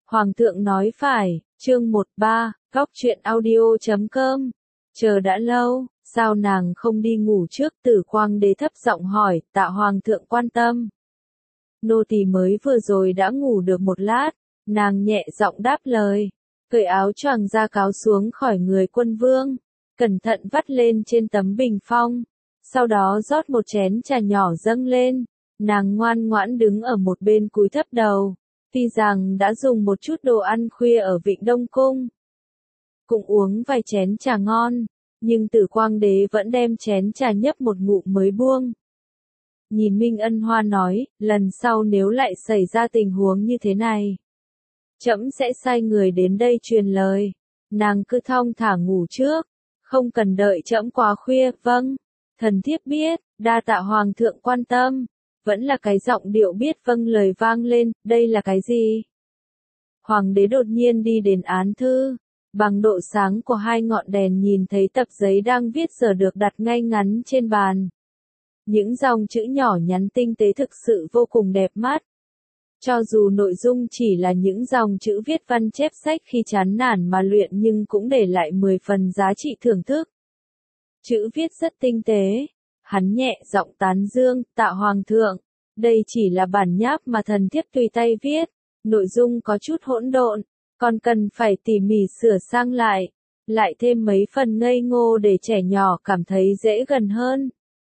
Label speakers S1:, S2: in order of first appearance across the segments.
S1: Hoàng thượng nói phải, chương 13, góc truyện audio.com. Chờ đã lâu, sao nàng không đi ngủ trước? Tử Quang Đế thấp giọng hỏi, tạ Hoàng thượng quan tâm. Nô tỳ mới vừa rồi đã ngủ được một lát, nàng nhẹ giọng đáp lời, cởi áo choàng ra cáo xuống khỏi người quân vương, cẩn thận vắt lên trên tấm bình phong, sau đó rót một chén trà nhỏ dâng lên, nàng ngoan ngoãn đứng ở một bên cúi thấp đầu. Tuy rằng đã dùng một chút đồ ăn khuya ở Vịnh Đông Cung, cũng uống vài chén trà ngon, nhưng Tử Quang Đế vẫn đem chén trà nhấp một ngụm mới buông. Nhìn Minh Ân Hoa nói, lần sau nếu lại xảy ra tình huống như thế này, trẫm sẽ sai người đến đây truyền lời, nàng cứ thong thả ngủ trước, không cần đợi trẫm quá khuya. Vâng, thần thiếp biết, đa tạ Hoàng thượng quan tâm. Vẫn là cái giọng điệu biết vâng lời vang lên, đây là cái gì? Hoàng đế đột nhiên đi đến án thư, bằng độ sáng của hai ngọn đèn nhìn thấy tập giấy đang viết giờ được đặt ngay ngắn trên bàn. Những dòng chữ nhỏ nhắn tinh tế thực sự vô cùng đẹp mắt. Cho dù nội dung chỉ là những dòng chữ viết văn chép sách khi chán nản mà luyện nhưng cũng để lại 10 phần giá trị thưởng thức. Chữ viết rất tinh tế. Hắn nhẹ giọng tán dương, tạ Hoàng thượng, đây chỉ là bản nháp mà thần thiếp tùy tay viết, nội dung có chút hỗn độn, còn cần phải tỉ mỉ sửa sang lại thêm mấy phần ngây ngô để trẻ nhỏ cảm thấy dễ gần hơn.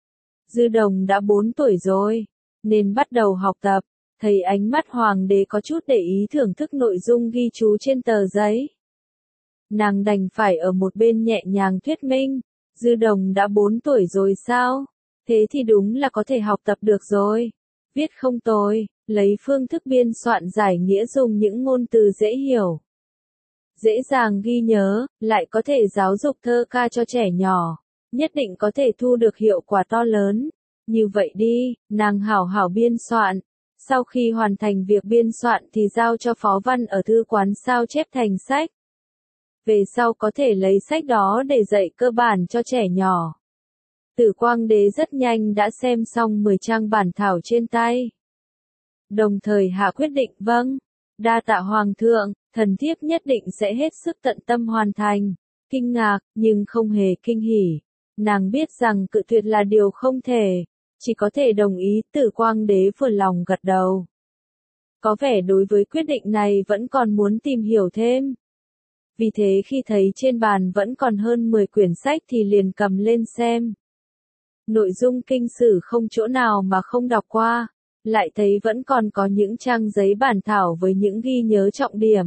S1: Dư Đồng đã 4 tuổi rồi, nên bắt đầu học tập, thấy ánh mắt Hoàng đế có chút để ý thưởng thức nội dung ghi chú trên tờ giấy. Nàng đành phải ở một bên nhẹ nhàng thuyết minh. Dư Đồng đã 4 tuổi rồi sao? Thế thì đúng là có thể học tập được rồi. Viết không tồi, lấy phương thức biên soạn giải nghĩa dùng những ngôn từ dễ hiểu, dễ dàng ghi nhớ, lại có thể giáo dục thơ ca cho trẻ nhỏ, nhất định có thể thu được hiệu quả to lớn. Như vậy đi, nàng hảo hảo biên soạn. Sau khi hoàn thành việc biên soạn thì giao cho phó văn ở thư quán sao chép thành sách. Về sau có thể lấy sách đó để dạy cơ bản cho trẻ nhỏ. Tử Quang Đế rất nhanh đã xem xong 10 trang bản thảo trên tay. Đồng thời hạ quyết định vâng, đa tạ Hoàng thượng, thần thiếp nhất định sẽ hết sức tận tâm hoàn thành. Kinh ngạc, nhưng không hề kinh hỉ. Nàng biết rằng cự tuyệt là điều không thể, chỉ có thể đồng ý. Tử Quang Đế vừa lòng gật đầu. Có vẻ đối với quyết định này vẫn còn muốn tìm hiểu thêm. Vì thế khi thấy trên bàn vẫn còn hơn 10 quyển sách thì liền cầm lên xem. Nội dung kinh sử không chỗ nào mà không đọc qua, lại thấy vẫn còn có những trang giấy bản thảo với những ghi nhớ trọng điểm.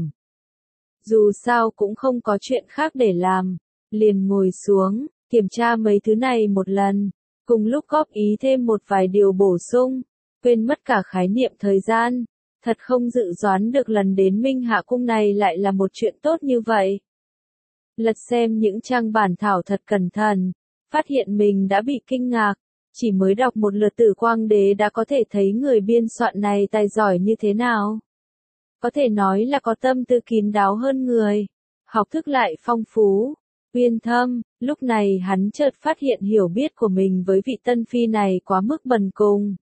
S1: Dù sao cũng không có chuyện khác để làm, liền ngồi xuống, kiểm tra mấy thứ này một lần, cùng lúc góp ý thêm một vài điều bổ sung, quên mất cả khái niệm thời gian. Thật không dự đoán được lần đến Minh Hạ Cung này lại là một chuyện tốt như vậy. Lật xem những trang bản thảo thật cẩn thận, phát hiện mình đã bị kinh ngạc, chỉ mới đọc một lượt Tử Quang Đế đã có thể thấy người biên soạn này tài giỏi như thế nào. Có thể nói là có tâm tư kín đáo hơn người, học thức lại phong phú, uyên thâm. Lúc này hắn chợt phát hiện hiểu biết của mình với vị tân phi này quá mức bần cùng.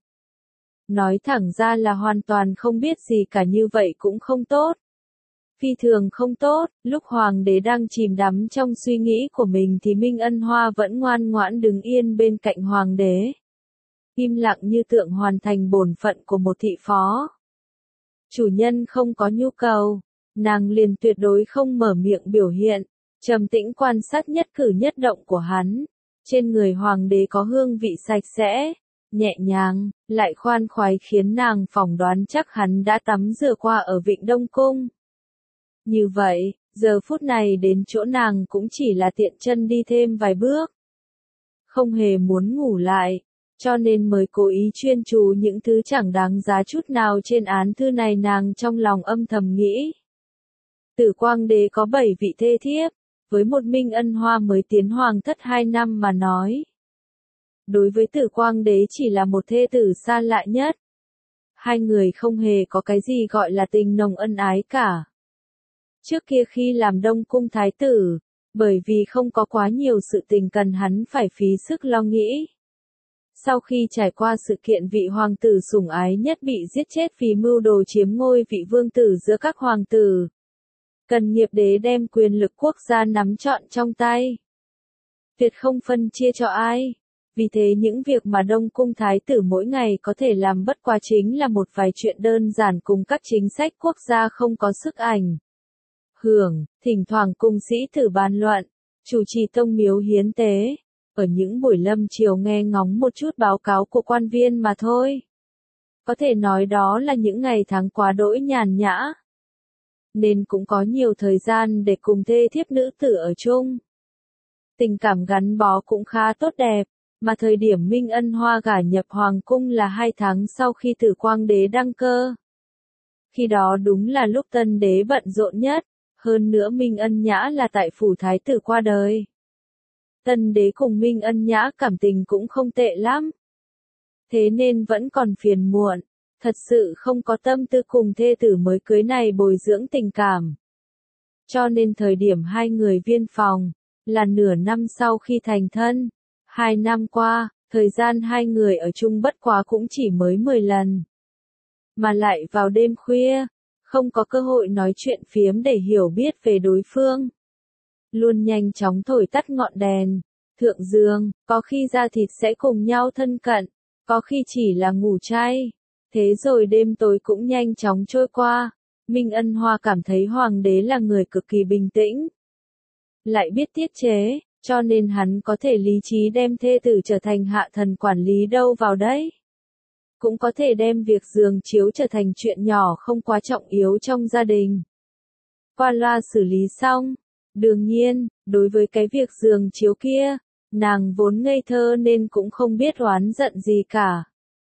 S1: Nói thẳng ra là hoàn toàn không biết gì cả, như vậy cũng không tốt. Phi thường không tốt. Lúc Hoàng đế đang chìm đắm trong suy nghĩ của mình thì Minh Ân Hoa vẫn ngoan ngoãn đứng yên bên cạnh Hoàng đế. Im lặng như tượng hoàn thành bổn phận của một thị phó. Chủ nhân không có nhu cầu, nàng liền tuyệt đối không mở miệng biểu hiện, trầm tĩnh quan sát nhất cử nhất động của hắn. Trên người Hoàng đế có hương vị sạch sẽ, nhẹ nhàng, lại khoan khoái khiến nàng phỏng đoán chắc hắn đã tắm rửa qua ở Vịnh Đông Cung. Như vậy, giờ phút này đến chỗ nàng cũng chỉ là tiện chân đi thêm vài bước. Không hề muốn ngủ lại, cho nên mới cố ý chuyên chú những thứ chẳng đáng giá chút nào trên án thư này. Nàng trong lòng âm thầm nghĩ. Tử Quang Đế có 7 vị thê thiếp, với một Minh Ân Hoa mới tiến hoàng thất 2 năm mà nói. Đối với Tử Quang Đế chỉ là một thê tử xa lạ nhất. Hai người không hề có cái gì gọi là tình nồng ân ái cả. Trước kia khi làm Đông Cung Thái tử, bởi vì không có quá nhiều sự tình cần hắn phải phí sức lo nghĩ. Sau khi trải qua sự kiện vị hoàng tử sủng ái nhất bị giết chết vì mưu đồ chiếm ngôi vị vương tử giữa các hoàng tử, Cần Nghiệp đế đem quyền lực quốc gia nắm trọn trong tay. Tuyệt không phân chia cho ai. Vì thế những việc mà Đông Cung Thái tử mỗi ngày có thể làm bất quá chính là một vài chuyện đơn giản cùng các chính sách quốc gia không có sức ảnh hưởng, thỉnh thoảng cung sĩ thử bàn luận, chủ trì tông miếu hiến tế, ở những buổi lâm chiều nghe ngóng một chút báo cáo của quan viên mà thôi. Có thể nói đó là những ngày tháng quá đỗi nhàn nhã, nên cũng có nhiều thời gian để cùng thê thiếp nữ tử ở chung. Tình cảm gắn bó cũng khá tốt đẹp, mà thời điểm Minh Ân Hoa gả nhập hoàng cung là 2 tháng sau khi Tử Quang đế đăng cơ. Khi đó đúng là lúc tân đế bận rộn nhất, hơn nữa Minh Ân Nhã là tại phủ thái tử qua đời. Tân đế cùng Minh Ân Nhã cảm tình cũng không tệ lắm. Thế nên vẫn còn phiền muộn, thật sự không có tâm tư cùng thê tử mới cưới này bồi dưỡng tình cảm. Cho nên thời điểm hai người viên phòng, là nửa năm sau khi thành thân. 2 năm qua, thời gian hai người ở chung bất quá cũng chỉ mới 10 lần. Mà lại vào đêm khuya, không có cơ hội nói chuyện phiếm để hiểu biết về đối phương. Luôn nhanh chóng thổi tắt ngọn đèn, thượng giường, có khi da thịt sẽ cùng nhau thân cận, có khi chỉ là ngủ chay. Thế rồi đêm tối cũng nhanh chóng trôi qua. Minh Ân Hoa cảm thấy hoàng đế là người cực kỳ bình tĩnh, lại biết tiết chế, cho nên hắn có thể lý trí đem thê tử trở thành hạ thần quản lý đâu vào đấy. Cũng có thể đem việc giường chiếu trở thành chuyện nhỏ không quá trọng yếu trong gia đình. Qua loa xử lý xong. Đương nhiên, đối với cái việc giường chiếu kia, nàng vốn ngây thơ nên cũng không biết oán giận gì cả.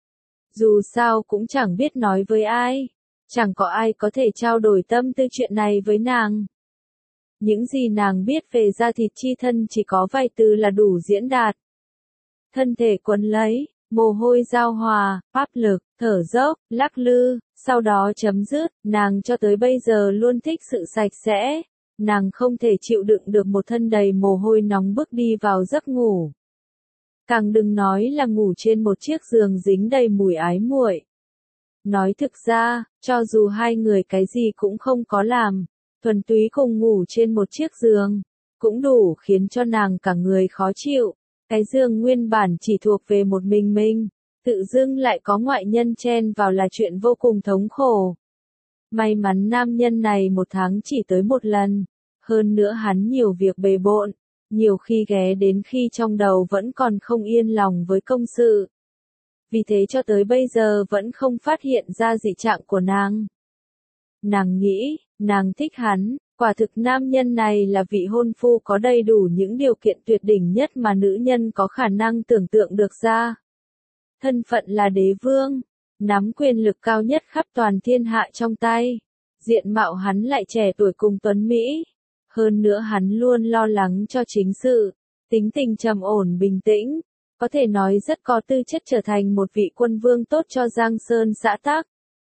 S1: Dù sao cũng chẳng biết nói với ai, chẳng có ai có thể trao đổi tâm tư chuyện này với nàng. Những gì nàng biết về da thịt chi thân chỉ có vài từ là đủ diễn đạt. Thân thể quấn lấy, mồ hôi giao hòa, áp lực, thở dốc, lắc lư, sau đó chấm dứt. Nàng cho tới bây giờ luôn thích sự sạch sẽ. Nàng không thể chịu đựng được một thân đầy mồ hôi nóng bức đi vào giấc ngủ. Càng đừng nói là ngủ trên một chiếc giường dính đầy mùi ái muội. Nói thực ra, cho dù hai người cái gì cũng không có làm, thuần túy cùng ngủ trên một chiếc giường, cũng đủ khiến cho nàng cả người khó chịu. Cái giường nguyên bản chỉ thuộc về một mình, tự dưng lại có ngoại nhân chen vào là chuyện vô cùng thống khổ. May mắn nam nhân này 1 tháng chỉ tới 1 lần, hơn nữa hắn nhiều việc bề bộn, nhiều khi ghé đến khi trong đầu vẫn còn không yên lòng với công sự. Vì thế cho tới bây giờ vẫn không phát hiện ra dị trạng của nàng. Nàng nghĩ, nàng thích hắn, quả thực nam nhân này là vị hôn phu có đầy đủ những điều kiện tuyệt đỉnh nhất mà nữ nhân có khả năng tưởng tượng được ra. Thân phận là đế vương, nắm quyền lực cao nhất khắp toàn thiên hạ trong tay. Diện mạo hắn lại trẻ tuổi cùng tuấn Mỹ. Hơn nữa hắn luôn lo lắng cho chính sự, tính tình trầm ổn bình tĩnh, có thể nói rất có tư chất trở thành một vị quân vương tốt cho Giang Sơn xã tắc.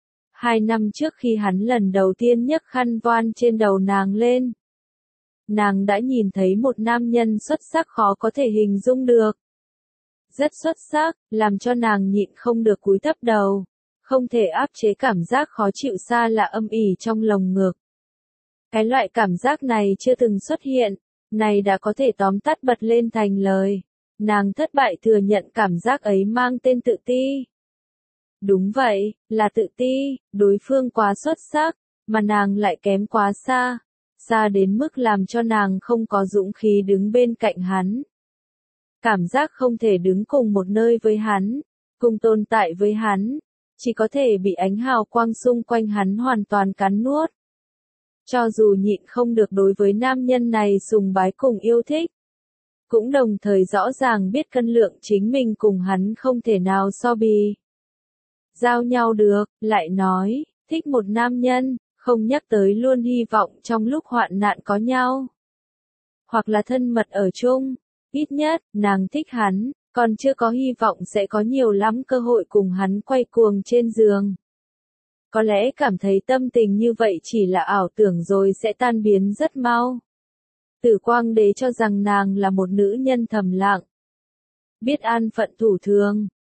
S1: 2 năm trước khi hắn lần đầu tiên nhấc khăn voan trên đầu nàng lên, nàng đã nhìn thấy một nam nhân xuất sắc khó có thể hình dung được. Rất xuất sắc, làm cho nàng nhịn không được cúi thấp đầu, không thể áp chế cảm giác khó chịu xa lạ âm ỉ trong lồng ngực. Cái loại cảm giác này chưa từng xuất hiện, này đã có thể tóm tắt bật lên thành lời. Nàng thất bại thừa nhận cảm giác ấy mang tên tự ti. Đúng vậy, là tự ti, đối phương quá xuất sắc, mà nàng lại kém quá xa, xa đến mức làm cho nàng không có dũng khí đứng bên cạnh hắn. Cảm giác không thể đứng cùng một nơi với hắn, cùng tồn tại với hắn, chỉ có thể bị ánh hào quang xung quanh hắn hoàn toàn cắn nuốt. Cho dù nhịn không được đối với nam nhân này sùng bái cùng yêu thích, cũng đồng thời rõ ràng biết cân lượng chính mình cùng hắn không thể nào so bì. Giao nhau được, lại nói, thích một nam nhân, không nhắc tới luôn hy vọng trong lúc hoạn nạn có nhau. Hoặc là thân mật ở chung, ít nhất, nàng thích hắn, còn chưa có hy vọng sẽ có nhiều lắm cơ hội cùng hắn quay cuồng trên giường. Có lẽ cảm thấy tâm tình như vậy chỉ là ảo tưởng rồi sẽ tan biến rất mau. Tử Quang đế cho rằng nàng là một nữ nhân thầm lặng, biết an phận thủ thường,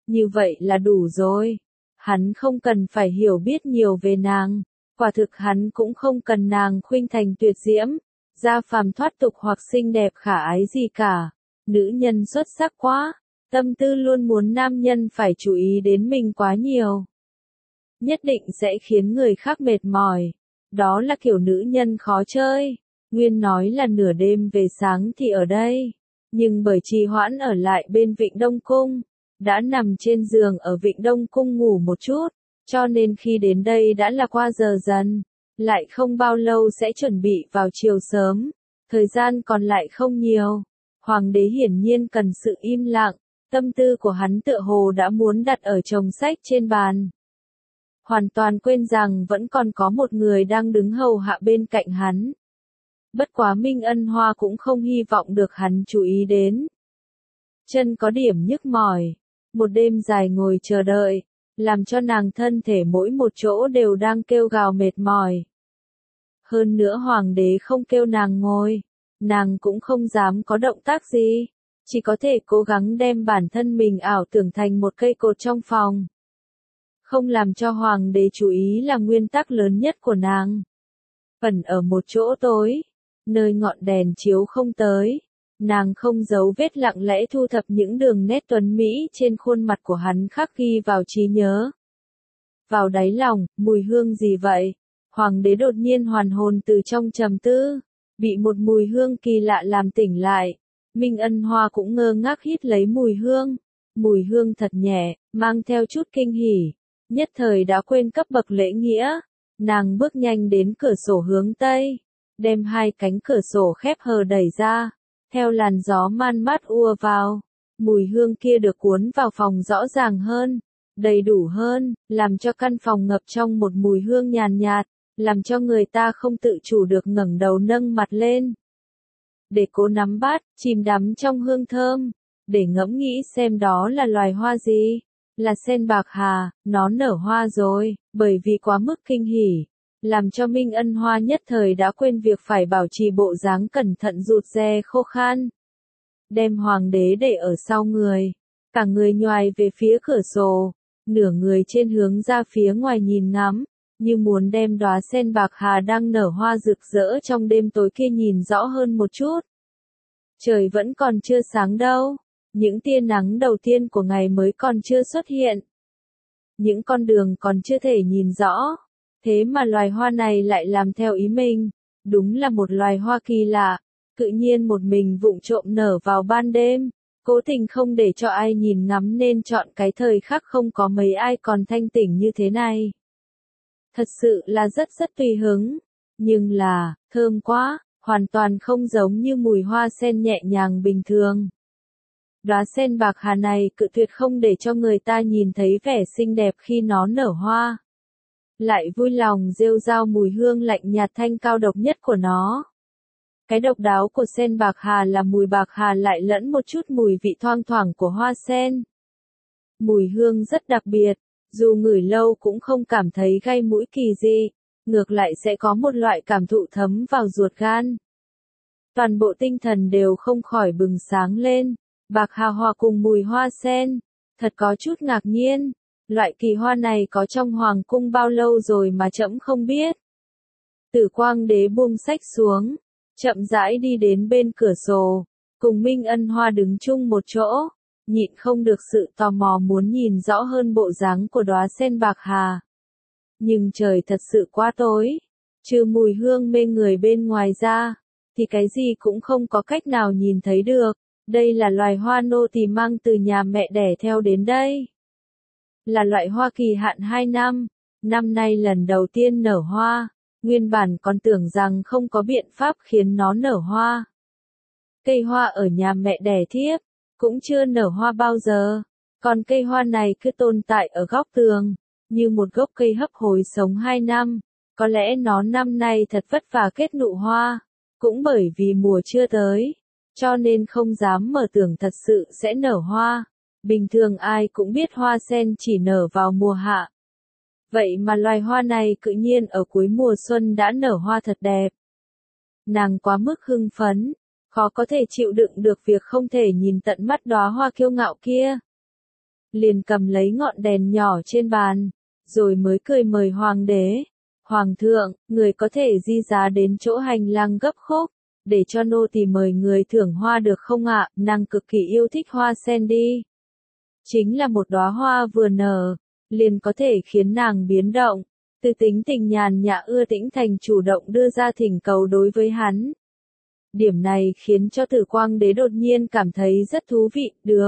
S1: Như vậy là đủ rồi. Hắn không cần phải hiểu biết nhiều về nàng. Quả thực hắn cũng không cần nàng khuynh thành tuyệt diễm, gia phàm thoát tục hoặc xinh đẹp khả ái gì cả. Nữ nhân xuất sắc quá, tâm tư luôn muốn nam nhân phải chú ý đến mình quá nhiều. Nhất định sẽ khiến người khác mệt mỏi. Đó là kiểu nữ nhân khó chơi. Nguyên nói là nửa đêm về sáng thì ở đây. Nhưng bởi trì hoãn ở lại bên Vịnh Đông Cung, đã nằm trên giường ở Vịnh Đông Cung ngủ một chút, cho nên khi đến đây đã là qua giờ dần, lại không bao lâu sẽ chuẩn bị vào chiều sớm, thời gian còn lại không nhiều. Hoàng đế hiển nhiên cần sự im lặng, tâm tư của hắn tựa hồ đã muốn đặt ở chồng sách trên bàn. Hoàn toàn quên rằng vẫn còn có một người đang đứng hầu hạ bên cạnh hắn. Bất quá Minh Ân Hoa cũng không hy vọng được hắn chú ý đến. Chân có điểm nhức mỏi, một đêm dài ngồi chờ đợi, làm cho nàng thân thể mỗi một chỗ đều đang kêu gào mệt mỏi. Hơn nữa hoàng đế không kêu nàng ngồi, nàng cũng không dám có động tác gì, chỉ có thể cố gắng đem bản thân mình ảo tưởng thành một cây cột trong phòng. Không làm cho hoàng đế chú ý là nguyên tắc lớn nhất của nàng. Ẩn ở một chỗ tối, nơi ngọn đèn chiếu không tới, nàng không giấu vết lặng lẽ thu thập những đường nét tuấn mỹ trên khuôn mặt của hắn khắc ghi vào trí nhớ. Vào đáy lòng, mùi hương gì vậy? Hoàng đế đột nhiên hoàn hồn từ trong trầm tư, bị một mùi hương kỳ lạ làm tỉnh lại. Minh Ân Hoa cũng ngơ ngác hít lấy mùi hương thật nhẹ, mang theo chút kinh hỉ, nhất thời đã quên cấp bậc lễ nghĩa. Nàng bước nhanh đến cửa sổ hướng tây, đem hai cánh cửa sổ khép hờ đẩy ra, theo làn gió man mát ùa vào, mùi hương kia được cuốn vào phòng rõ ràng hơn, đầy đủ hơn, làm cho căn phòng ngập trong một mùi hương nhàn nhạt, làm cho người ta không tự chủ được ngẩng đầu nâng mặt lên. Để cố nắm bắt, chìm đắm trong hương thơm, để ngẫm nghĩ xem đó là loài hoa gì. Là sen bạc hà, nó nở hoa rồi, bởi vì quá mức kinh hỉ, làm cho Minh Ân Hoa nhất thời đã quên việc phải bảo trì bộ dáng cẩn thận rụt rè khô khan. Đem hoàng đế để ở sau người, cả người nhoài về phía cửa sổ, nửa người trên hướng ra phía ngoài nhìn ngắm, như muốn đem đóa sen bạc hà đang nở hoa rực rỡ trong đêm tối kia nhìn rõ hơn một chút. Trời vẫn còn chưa sáng đâu. Những tia nắng đầu tiên của ngày mới còn chưa xuất hiện. Những con đường còn chưa thể nhìn rõ. Thế mà loài hoa này lại làm theo ý mình. Đúng là một loài hoa kỳ lạ. Tự nhiên một mình vụng trộm nở vào ban đêm. Cố tình không để cho ai nhìn ngắm nên chọn cái thời khắc không có mấy ai còn thanh tỉnh như thế này. Thật sự là rất tùy hứng. Nhưng là, thơm quá, hoàn toàn không giống như mùi hoa sen nhẹ nhàng bình thường. Đóa sen bạc hà này cự tuyệt không để cho người ta nhìn thấy vẻ xinh đẹp khi nó nở hoa. Lại vui lòng rêu rao mùi hương lạnh nhạt thanh cao độc nhất của nó. Cái độc đáo của sen bạc hà là mùi bạc hà lại lẫn một chút mùi vị thoang thoảng của hoa sen. Mùi hương rất đặc biệt, dù ngửi lâu cũng không cảm thấy gai mũi kỳ gì, ngược lại sẽ có một loại cảm thụ thấm vào ruột gan. Toàn bộ tinh thần đều không khỏi bừng sáng lên. Bạc hà hòa cùng mùi hoa sen, thật có chút ngạc nhiên, loại kỳ hoa này có trong hoàng cung bao lâu rồi mà trẫm không biết. Tử Quang đế buông sách xuống, chậm rãi đi đến bên cửa sổ, cùng Minh Ân Hoa đứng chung một chỗ, nhịn không được sự tò mò muốn nhìn rõ hơn bộ dáng của đóa sen bạc hà. Nhưng trời thật sự quá tối, trừ mùi hương mê người bên ngoài ra, thì cái gì cũng không có cách nào nhìn thấy được. Đây là loài hoa nô tỳ mang từ nhà mẹ đẻ theo đến đây. Là loại hoa kỳ hạn 2 năm, năm nay lần đầu tiên nở hoa, nguyên bản còn tưởng rằng không có biện pháp khiến nó nở hoa. Cây hoa ở nhà mẹ đẻ thiếp, cũng chưa nở hoa bao giờ, còn cây hoa này cứ tồn tại ở góc tường, như một gốc cây hấp hối sống 2 năm, có lẽ nó năm nay thật vất vả kết nụ hoa, cũng bởi vì mùa chưa tới. Cho nên không dám mở tưởng thật sự sẽ nở hoa. Bình thường ai cũng biết hoa sen chỉ nở vào mùa hạ. Vậy mà loài hoa này tự nhiên ở cuối mùa xuân đã nở hoa thật đẹp. Nàng quá mức hưng phấn, khó có thể chịu đựng được việc không thể nhìn tận mắt đóa hoa kiêu ngạo kia. liền cầm lấy ngọn đèn nhỏ trên bàn, rồi mới cười mời hoàng đế. Hoàng thượng, người có thể di giá đến chỗ hành lang gấp khúc, để cho nô tỳ mời người thưởng hoa được không ạ? Nàng cực kỳ yêu thích hoa sen đi. Chính là một đóa hoa vừa nở, liền có thể khiến nàng biến động, từ tính tình nhàn nhã ưa tĩnh thành chủ động đưa ra thỉnh cầu đối với hắn. Điểm này khiến cho Tử Quang Đế đột nhiên cảm thấy rất thú vị, được.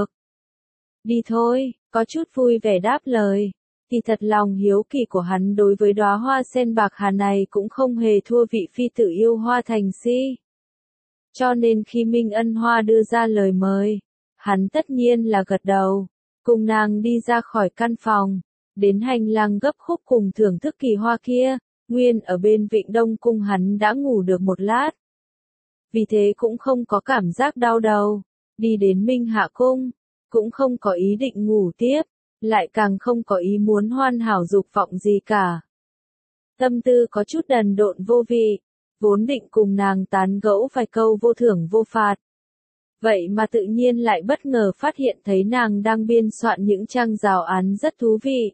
S1: Đi thôi, có chút vui vẻ đáp lời. Thì thật lòng hiếu kỳ của hắn đối với đóa hoa sen bạc hà này cũng không hề thua vị phi tử yêu hoa thành si. Cho nên khi Minh Ân Hoa đưa ra lời mời, hắn tất nhiên là gật đầu, cùng nàng đi ra khỏi căn phòng, đến hành lang gấp khúc cùng thưởng thức kỳ hoa kia. Nguyên ở bên Vịnh Đông Cung hắn đã ngủ được một lát, vì thế cũng không có cảm giác đau đầu. Đi đến Minh Hạ Cung, cũng không có ý định ngủ tiếp, lại càng không có ý muốn hoàn hảo dục vọng gì cả. Tâm tư có chút đần độn vô vị, vốn định cùng nàng tán gẫu vài câu vô thưởng vô phạt. Vậy mà tự nhiên lại bất ngờ phát hiện thấy nàng đang biên soạn những trang giáo án rất thú vị.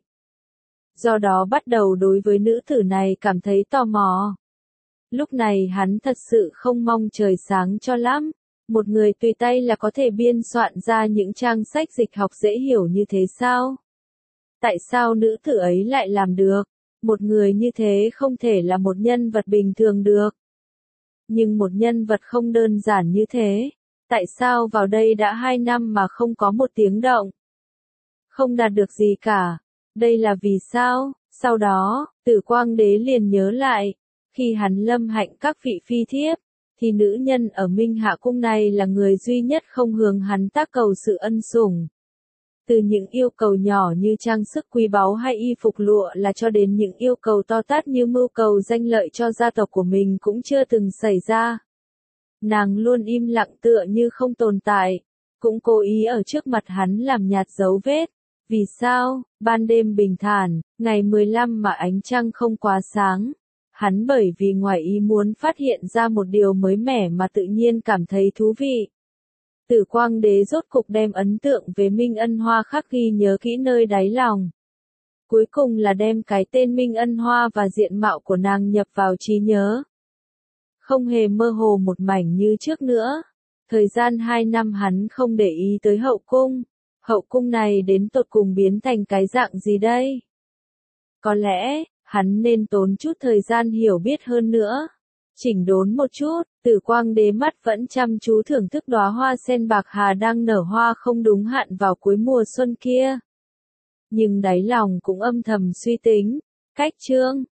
S1: Do đó bắt đầu đối với nữ tử này cảm thấy tò mò. Lúc này hắn thật sự không mong trời sáng cho lắm. Một người tùy tay là có thể biên soạn ra những trang sách dịch học dễ hiểu như thế sao? Tại sao nữ tử ấy lại làm được? Một người như thế không thể là một nhân vật bình thường được. Nhưng một nhân vật không đơn giản như thế, tại sao vào đây đã 2 năm mà không có một tiếng động? Không đạt được gì cả. Đây là vì sao? Sau đó, Tử Quang Đế liền nhớ lại, khi hắn lâm hạnh các vị phi thiếp, thì nữ nhân ở Minh Hạ Cung này là người duy nhất không hướng hắn tác cầu sự ân sủng. Từ những yêu cầu nhỏ như trang sức quý báu hay y phục lụa là cho đến những yêu cầu to tát như mưu cầu danh lợi cho gia tộc của mình cũng chưa từng xảy ra. Nàng luôn im lặng tựa như không tồn tại, cũng cố ý ở trước mặt hắn làm nhạt dấu vết. Vì sao? Ban đêm bình thản, ngày 15 mà ánh trăng không quá sáng. Hắn bởi vì ngoài ý muốn phát hiện ra một điều mới mẻ mà tự nhiên cảm thấy thú vị. Tử Quang Đế rốt cục đem ấn tượng về Minh Ân Hoa khắc ghi nhớ kỹ nơi đáy lòng. Cuối cùng là đem cái tên Minh Ân Hoa và diện mạo của nàng nhập vào trí nhớ. Không hề mơ hồ một mảnh như trước nữa. Thời gian 2 năm hắn không để ý tới hậu cung. Hậu cung này đến tột cùng biến thành cái dạng gì đây? Có lẽ, hắn nên tốn chút thời gian hiểu biết hơn nữa. Chỉnh đốn một chút, Tử Quang Đế mắt vẫn chăm chú thưởng thức đóa hoa sen bạc hà đang nở hoa không đúng hạn vào cuối mùa xuân kia. Nhưng đáy lòng cũng âm thầm suy tính, cách chương